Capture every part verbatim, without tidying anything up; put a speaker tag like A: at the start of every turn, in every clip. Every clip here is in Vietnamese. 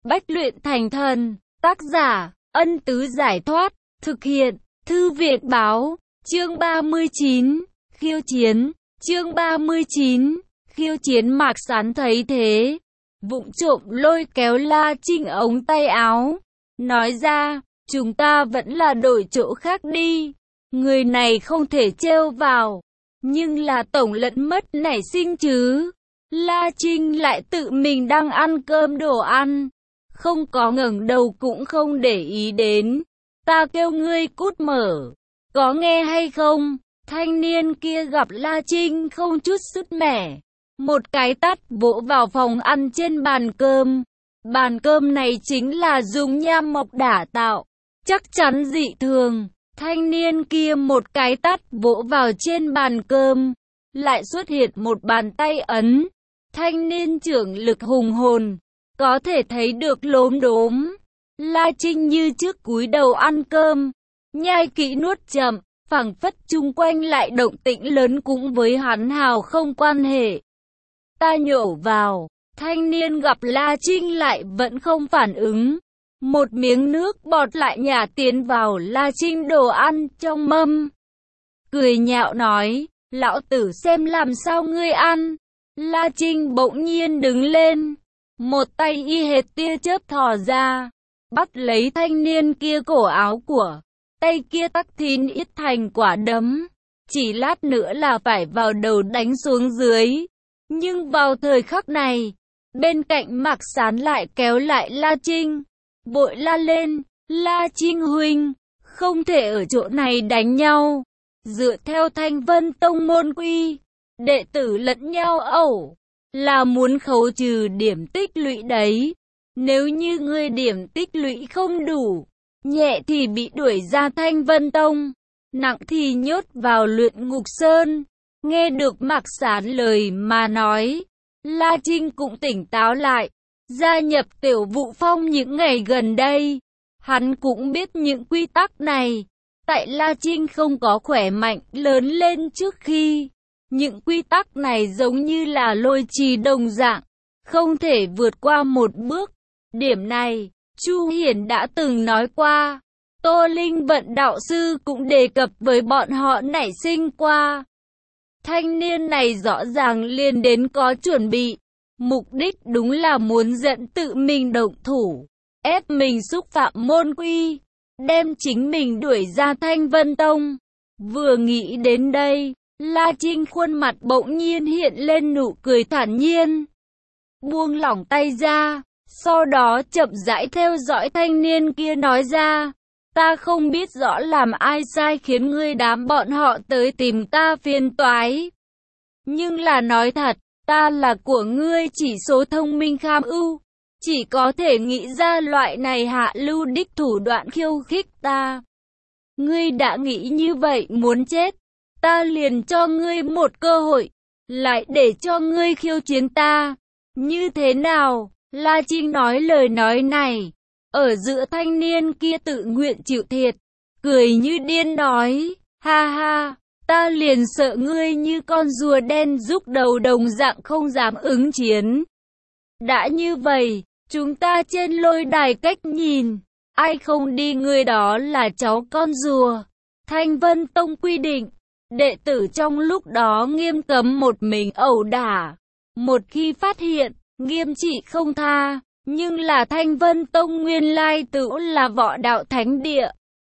A: bách luyện thành thần. Tác giả, Ân Tứ Giải Thoát. Thực hiện, Thư Viện Báo. Chương ba mươi chín, khiêu chiến. Chương ba mươi chín, khiêu chiến. Mạc Sán thấy thế, vụng trộm lôi kéo La Trinh ống tay áo, nói ra, chúng ta vẫn là đổi chỗ khác đi. Người này không thể trêu vào, nhưng là tổng lẫn mất nảy sinh chứ. La Trinh lại tự mình đang ăn cơm đồ ăn, không có ngẩng đầu cũng không để ý đến. Ta kêu ngươi cút mở, có nghe hay không? Thanh niên kia gặp La Trinh không chút sứt mẻ, một cái tát vỗ vào phòng ăn trên bàn cơm. Bàn cơm này chính là dùng nham mộc đả tạo, chắc chắn dị thường. Thanh niên kia một cái tát vỗ vào trên bàn cơm, lại xuất hiện một bàn tay ấn. Thanh niên trưởng lực hùng hồn, có thể thấy được lốm đốm. La Trinh như trước cúi đầu ăn cơm, nhai kỹ nuốt chậm, phảng phất chung quanh lại động tĩnh lớn cũng với hắn hào không quan hệ. Ta nhổ vào. Thanh niên gặp La Trinh lại vẫn không phản ứng, một miếng nước bọt lại nhả tiến vào La Trinh đồ ăn trong mâm, cười nhạo nói, lão tử xem làm sao ngươi ăn. La Trinh bỗng nhiên đứng lên, một tay y hệt tia chớp thò ra, bắt lấy thanh niên kia cổ áo của, tay kia tắc thín ít thành quả đấm, chỉ lát nữa là phải vào đầu đánh xuống dưới. Nhưng vào thời khắc này, bên cạnh Mạc Sán lại kéo lại La Trinh, vội la lên, La Trinh huynh, không thể ở chỗ này đánh nhau. Dựa theo Thanh Vân Tông môn quy, đệ tử lẫn nhau ẩu, là muốn khấu trừ điểm tích lũy đấy. Nếu như ngươi điểm tích lũy không đủ, nhẹ thì bị đuổi ra Thanh Vân Tông, nặng thì nhốt vào luyện ngục sơn. Nghe được Mạc Sán lời mà nói, La Trinh cũng tỉnh táo lại. Gia nhập Tiểu Vũ Phong những ngày gần đây, hắn cũng biết những quy tắc này. Tại La Trinh không có khỏe mạnh lớn lên trước khi, những quy tắc này giống như là lôi trì đồng dạng, không thể vượt qua một bước. Điểm này, Chu Hiển đã từng nói qua, Tô Linh Vận đạo sư cũng đề cập với bọn họ nảy sinh qua. Thanh niên này rõ ràng liền đến có chuẩn bị, mục đích đúng là muốn dẫn tự mình động thủ, ép mình xúc phạm môn quy, đem chính mình đuổi ra Thanh Vân Tông. Vừa nghĩ đến đây, La Trinh khuôn mặt bỗng nhiên hiện lên nụ cười thản nhiên, buông lỏng tay ra, sau đó chậm rãi theo dõi thanh niên kia nói ra, ta không biết rõ làm ai sai khiến ngươi đám bọn họ tới tìm ta phiền toái. Nhưng là nói thật, ta là của ngươi chỉ số thông minh kham ưu, chỉ có thể nghĩ ra loại này hạ lưu đích thủ đoạn khiêu khích ta. Ngươi đã nghĩ như vậy muốn chết, ta liền cho ngươi một cơ hội, lại để cho ngươi khiêu chiến ta. Như thế nào? La Trinh nói lời nói này, ở giữa thanh niên kia tự nguyện chịu thiệt, cười như điên nói, ha ha, ta liền sợ ngươi như con rùa đen rúc đầu đồng dạng không dám ứng chiến. Đã như vậy, chúng ta trên lôi đài cách nhìn, ai không đi người đó là cháu con rùa. Thanh Vân Tông quy định, đệ tử trong lúc đó nghiêm cấm một mình ẩu đả, một khi phát hiện, nghiêm trị không tha. Nhưng là Thanh Vân Tông nguyên lai tự là võ đạo thánh địa,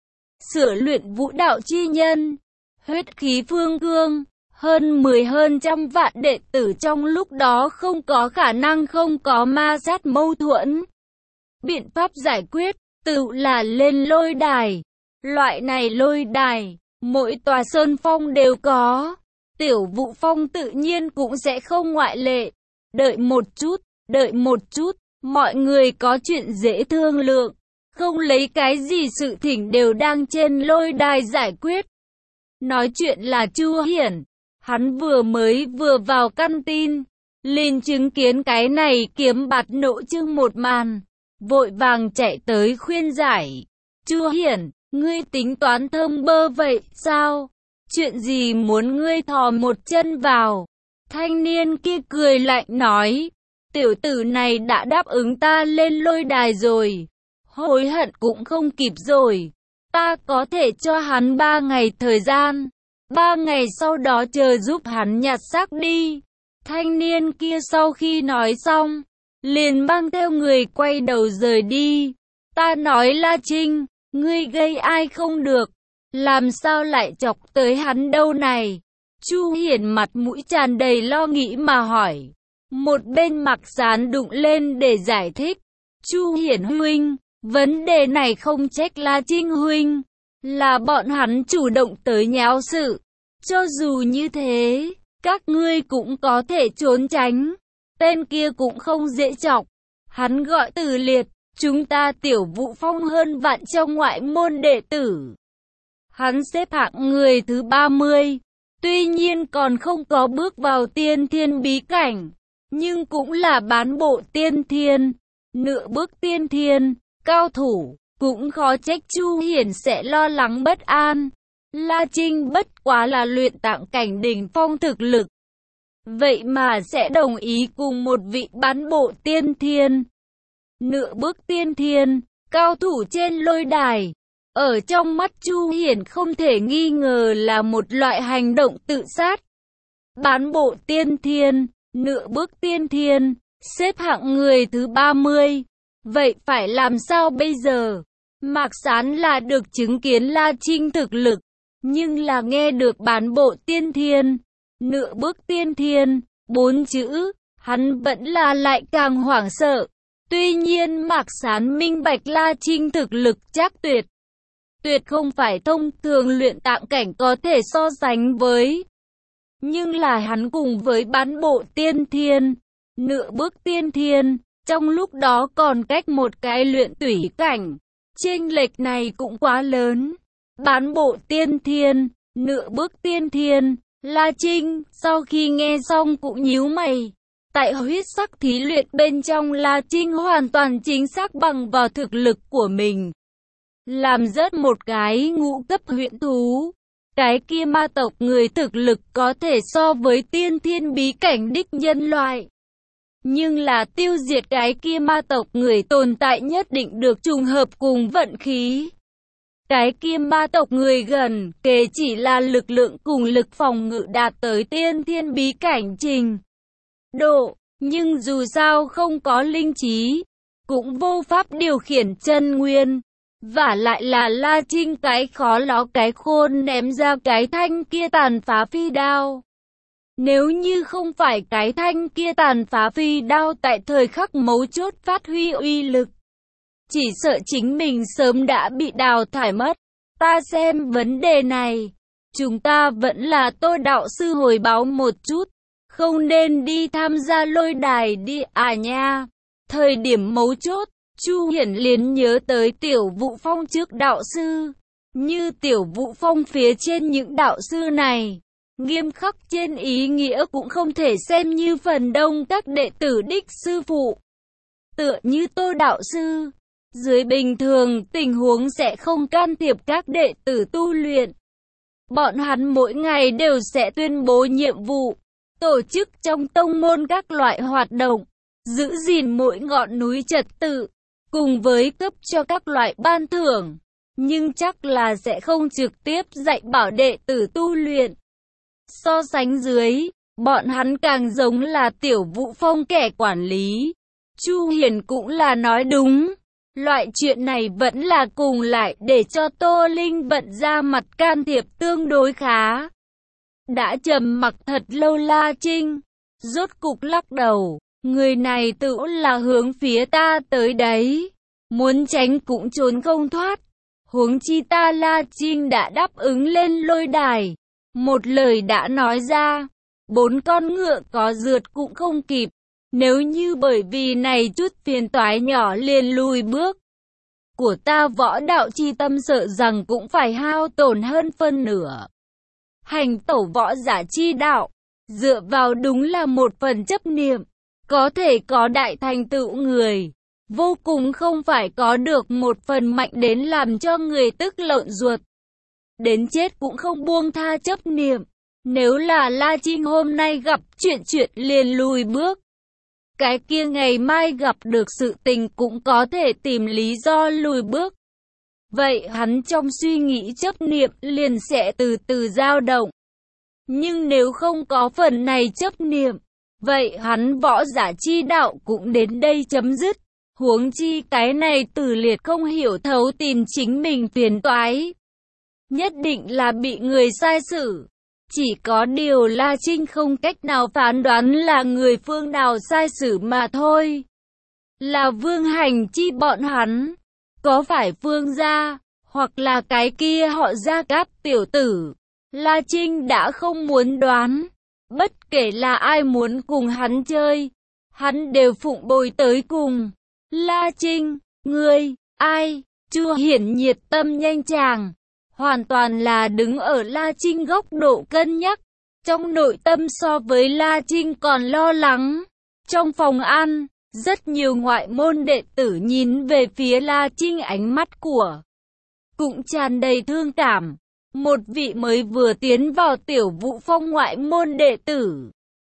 A: sửa luyện vũ đạo chi nhân, huyết khí phương cương, hơn mười hơn trăm vạn đệ tử trong lúc đó không có khả năng không có ma sát mâu thuẫn. Biện pháp giải quyết, tự là lên lôi đài. Loại này lôi đài, mỗi tòa sơn phong đều có, Tiểu Vũ Phong tự nhiên cũng sẽ không ngoại lệ. Đợi một chút, đợi một chút. Mọi người có chuyện dễ thương lượng, không lấy cái gì sự thỉnh đều đang trên lôi đài giải quyết. Nói chuyện là Chu Hiển, hắn vừa mới vừa vào căn tin, liền chứng kiến cái này kiếm bạt nộ trương một màn, vội vàng chạy tới khuyên giải. Chu Hiển, ngươi tính toán thơm bơ vậy sao? Chuyện gì muốn ngươi thò một chân vào? Thanh niên kia cười lạnh nói. Tiểu tử này đã đáp ứng ta lên lôi đài rồi. Hối hận cũng không kịp rồi. Ta có thể cho hắn ba ngày thời gian. Ba ngày sau đó chờ giúp hắn nhặt xác đi. Thanh niên kia sau khi nói xong, liền mang theo người quay đầu rời đi. Ta nói La Trinh, ngươi gây ai không được, làm sao lại chọc tới hắn đâu này? Chu Hiển mặt mũi tràn đầy lo nghĩ mà hỏi. Một bên Mạc Sán đụng lên để giải thích. Chu Hiển huynh, vấn đề này không trách La Trinh huynh, là bọn hắn chủ động tới nháo sự. Cho dù như thế, các ngươi cũng có thể trốn tránh. Tên kia cũng không dễ chọc. Hắn gọi Từ Liệt, chúng ta Tiểu Vũ Phong hơn vạn trong ngoại môn đệ tử. Hắn xếp hạng người thứ ba mươi. Tuy nhiên còn không có bước vào tiên thiên bí cảnh, nhưng cũng là bán bộ tiên thiên, nửa bước tiên thiên, cao thủ, cũng khó trách Chu Hiển sẽ lo lắng bất an. La Trinh bất quá là luyện tạng cảnh đỉnh phong thực lực, vậy mà sẽ đồng ý cùng một vị bán bộ tiên thiên, nửa bước tiên thiên, cao thủ trên lôi đài. Ở trong mắt Chu Hiển không thể nghi ngờ là một loại hành động tự sát. Bán bộ tiên thiên, nửa bước tiên thiên, xếp hạng người thứ ba mươi. Vậy phải làm sao bây giờ? Mạc Sán là được chứng kiến La Trinh thực lực, nhưng là nghe được bán bộ tiên thiên, nửa bước tiên thiên, bốn chữ, hắn vẫn là lại càng hoảng sợ. Tuy nhiên Mạc Sán minh bạch La Trinh thực lực chắc tuyệt. Tuyệt không phải thông thường luyện tạng cảnh có thể so sánh với. Nhưng là hắn cùng với bán bộ tiên thiên, nửa bước tiên thiên, trong lúc đó còn cách một cái luyện tủy cảnh. Chênh lệch này cũng quá lớn. Bán bộ tiên thiên, nửa bước tiên thiên, La Trinh, sau khi nghe xong cũng nhíu mày. Tại huyết sắc thí luyện bên trong La Trinh hoàn toàn chính xác bằng vào thực lực của mình. Làm rớt một cái ngũ cấp huyễn thú. Cái kia ma tộc người thực lực có thể so với tiên thiên bí cảnh đích nhân loại. Nhưng là tiêu diệt cái kia ma tộc người tồn tại nhất định được trùng hợp cùng vận khí. Cái kia ma tộc người gần kề chỉ là lực lượng cùng lực phòng ngự đạt tới tiên thiên bí cảnh trình độ. Nhưng dù sao không có linh trí, cũng vô pháp điều khiển chân nguyên. Vả lại là La Trinh cái khó ló cái khôn ném ra cái thanh kia tàn phá phi đao. Nếu như không phải cái thanh kia tàn phá phi đao tại thời khắc mấu chốt phát huy uy lực, chỉ sợ chính mình sớm đã bị đào thải mất. Ta xem vấn đề này, chúng ta vẫn là Tô đạo sư hồi báo một chút, không nên đi tham gia lôi đài đi à nha. Thời điểm mấu chốt, Chu Hiển liền nhớ tới Tiểu Vũ Phong trước đạo sư. Như Tiểu Vũ Phong phía trên những đạo sư này, nghiêm khắc trên ý nghĩa cũng không thể xem như phần đông các đệ tử đích sư phụ. Tựa như Tô đạo sư, dưới bình thường tình huống sẽ không can thiệp các đệ tử tu luyện. Bọn hắn mỗi ngày đều sẽ tuyên bố nhiệm vụ, tổ chức trong tông môn các loại hoạt động, giữ gìn mỗi ngọn núi trật tự, cùng với cấp cho các loại ban thưởng, nhưng chắc là sẽ không trực tiếp dạy bảo đệ tử tu luyện. So sánh dưới, bọn hắn càng giống là Tiểu Vũ Phong kẻ quản lý. Chu Hiển cũng là nói đúng, loại chuyện này vẫn là cùng lại để cho Tô Linh Vận ra mặt can thiệp tương đối khá. Đã trầm mặc thật lâu La Trinh, rốt cục lắc đầu. Người này tự là hướng phía ta tới đấy, muốn tránh cũng trốn không thoát. Huống chi ta La Trinh đã đáp ứng lên lôi đài, một lời đã nói ra, bốn con ngựa có rượt cũng không kịp. Nếu như bởi vì này chút phiền toái nhỏ liền lùi bước của ta, võ đạo chi tâm sợ rằng cũng phải hao tổn hơn phân nửa. Hành tẩu võ giả chi đạo, dựa vào đúng là một phần chấp niệm. Có thể có đại thành tựu người, vô cùng không phải có được một phần mạnh đến làm cho người tức lợn ruột. Đến chết cũng không buông tha chấp niệm. Nếu là La Trinh hôm nay gặp chuyện chuyện liền lùi bước, cái kia ngày mai gặp được sự tình cũng có thể tìm lý do lùi bước. Vậy hắn trong suy nghĩ chấp niệm liền sẽ từ từ dao động. Nhưng nếu không có phần này chấp niệm, vậy hắn võ giả chi đạo cũng đến đây chấm dứt. Huống chi cái này Tử Liệt không hiểu thấu tìm chính mình phiền toái. Nhất định là bị người sai xử. Chỉ có điều La Trinh không cách nào phán đoán là người phương nào sai xử mà thôi. Là Vương Hành Chi bọn hắn, có phải Vương gia, hoặc là cái kia họ Gia Cát tiểu tử. La Trinh đã không muốn đoán. Bất kể là ai muốn cùng hắn chơi, hắn đều phụng bồi tới cùng. La Trinh, ngươi, ai? Chu Hiển nhiệt tâm nhanh chàng. Hoàn toàn là đứng ở La Trinh góc độ cân nhắc. Trong nội tâm so với La Trinh còn lo lắng. Trong phòng ăn, rất nhiều ngoại môn đệ tử nhìn về phía La Trinh, ánh mắt của cũng tràn đầy thương cảm. Một vị mới vừa tiến vào Tiểu Vũ Phong ngoại môn đệ tử,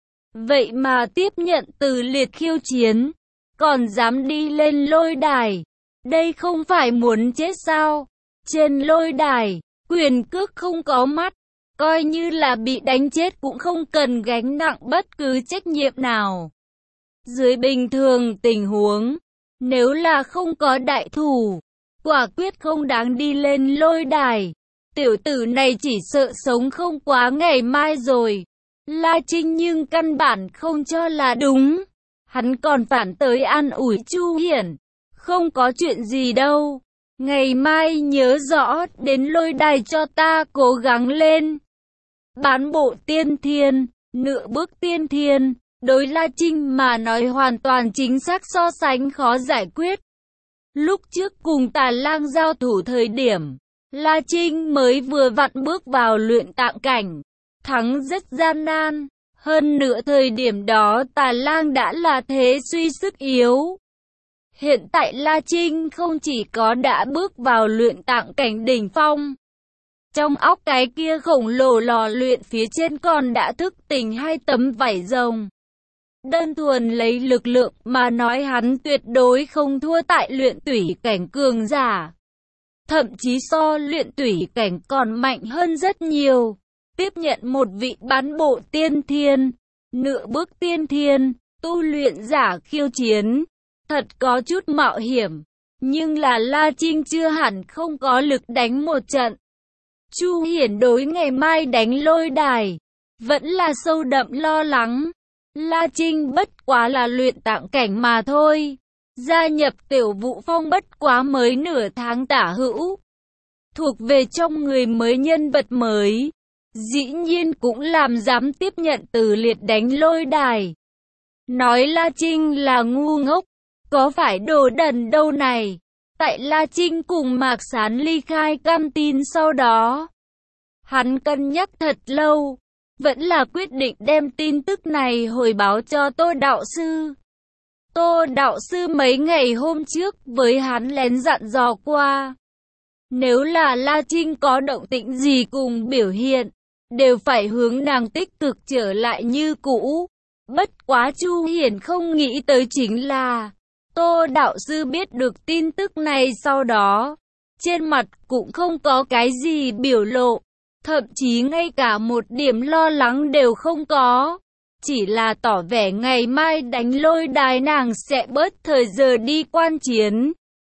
A: vậy mà tiếp nhận Từ Liệt khiêu chiến, còn dám đi lên lôi đài. Đây không phải muốn chết sao? Trên lôi đài, quyền cước không có mắt, coi như là bị đánh chết cũng không cần gánh nặng bất cứ trách nhiệm nào. Dưới bình thường tình huống, nếu là không có đại thủ, quả quyết không đáng đi lên lôi đài. Tiểu tử này chỉ sợ sống không quá ngày mai rồi. La Trinh nhưng căn bản không cho là đúng. Hắn còn phản tới an ủi Chu Hiển. Không có chuyện gì đâu. Ngày mai nhớ rõ đến lôi đài cho ta cố gắng lên. Bán bộ tiên thiên, nửa bước tiên thiên, đối La Trinh mà nói hoàn toàn chính xác, so sánh khó giải quyết. Lúc trước cùng Tà Lang giao thủ thời điểm, La Trinh mới vừa vặn bước vào luyện tạng cảnh, thắng rất gian nan. Hơn nữa thời điểm đó Tà Lang đã là thế suy sức yếu. Hiện tại La Trinh không chỉ có đã bước vào luyện tạng cảnh đỉnh phong, trong óc cái kia khổng lồ lò luyện phía trên còn đã thức tỉnh hai tấm vảy rồng. Đơn thuần lấy lực lượng mà nói, hắn tuyệt đối không thua tại luyện tủy cảnh cường giả. Thậm chí so luyện tủy cảnh còn mạnh hơn rất nhiều. Tiếp nhận một vị bán bộ tiên thiên, nửa bước tiên thiên, tu luyện giả khiêu chiến, thật có chút mạo hiểm. Nhưng là La Trinh chưa hẳn không có lực đánh một trận. Chu Hiển đối ngày mai đánh lôi đài, vẫn là sâu đậm lo lắng. La Trinh bất quá là luyện tạng cảnh mà thôi. Gia nhập Tiểu Vũ Phong bất quá mới nửa tháng tả hữu. Thuộc về trong người mới, nhân vật mới. Dĩ nhiên cũng làm dám tiếp nhận Từ Liệt đánh lôi đài. Nói La Trinh là ngu ngốc, có phải đồ đần đâu này. Tại La Trinh cùng Mạc Sán ly khai cam tin sau đó, hắn cân nhắc thật lâu, vẫn là quyết định đem tin tức này hồi báo cho Tô đạo sư. Tô đạo sư mấy ngày hôm trước với hắn lén dặn dò qua, nếu là La Trinh có động tĩnh gì cùng biểu hiện, đều phải hướng nàng tích cực trở lại như cũ. Bất quá Chu Hiển không nghĩ tới chính là, Tô đạo sư biết được tin tức này sau đó, trên mặt cũng không có cái gì biểu lộ, thậm chí ngay cả một điểm lo lắng đều không có. Chỉ là tỏ vẻ ngày mai đánh lôi đài nàng sẽ bớt thời giờ đi quan chiến.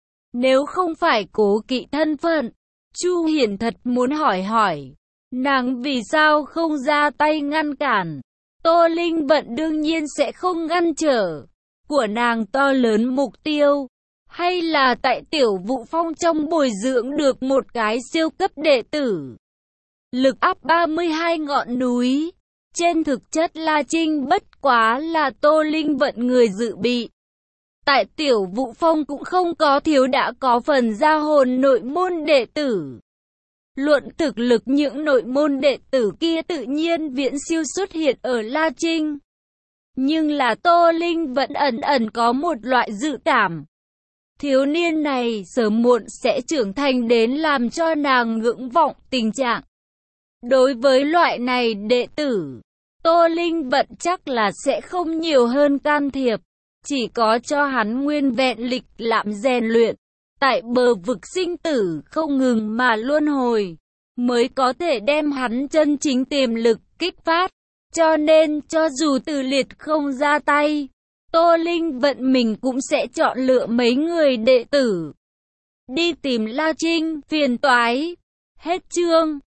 A: Nếu không phải cố kỵ thân phận, Chu Hiển thật muốn hỏi hỏi, nàng vì sao không ra tay ngăn cản. Tô Linh Vận đương nhiên sẽ không ngăn trở. Của nàng to lớn mục tiêu, hay là tại Tiểu Vũ Phong trong bồi dưỡng được một cái siêu cấp đệ tử. Lực áp ba mươi hai ngọn núi. Trên thực chất La Trinh bất quá là Tô Linh Vận người dự bị. Tại Tiểu Vũ Phong cũng không có thiếu đã có phần gia hồn nội môn đệ tử. Luận thực lực, những nội môn đệ tử kia tự nhiên viễn siêu xuất hiện ở La Trinh. Nhưng là Tô Linh vẫn ẩn ẩn có một loại dự cảm. Thiếu niên này sớm muộn sẽ trưởng thành đến làm cho nàng ngưỡng vọng tình trạng. Đối với loại này đệ tử, Tô Linh Vận chắc là sẽ không nhiều hơn can thiệp. Chỉ có cho hắn nguyên vẹn lịch lãm rèn luyện, tại bờ vực sinh tử không ngừng mà luân hồi, mới có thể đem hắn chân chính tiềm lực kích phát. Cho nên, cho dù Từ Liệt không ra tay, Tô Linh Vận mình cũng sẽ chọn lựa mấy người đệ tử đi tìm La Trinh, phiền toái. Hết chương.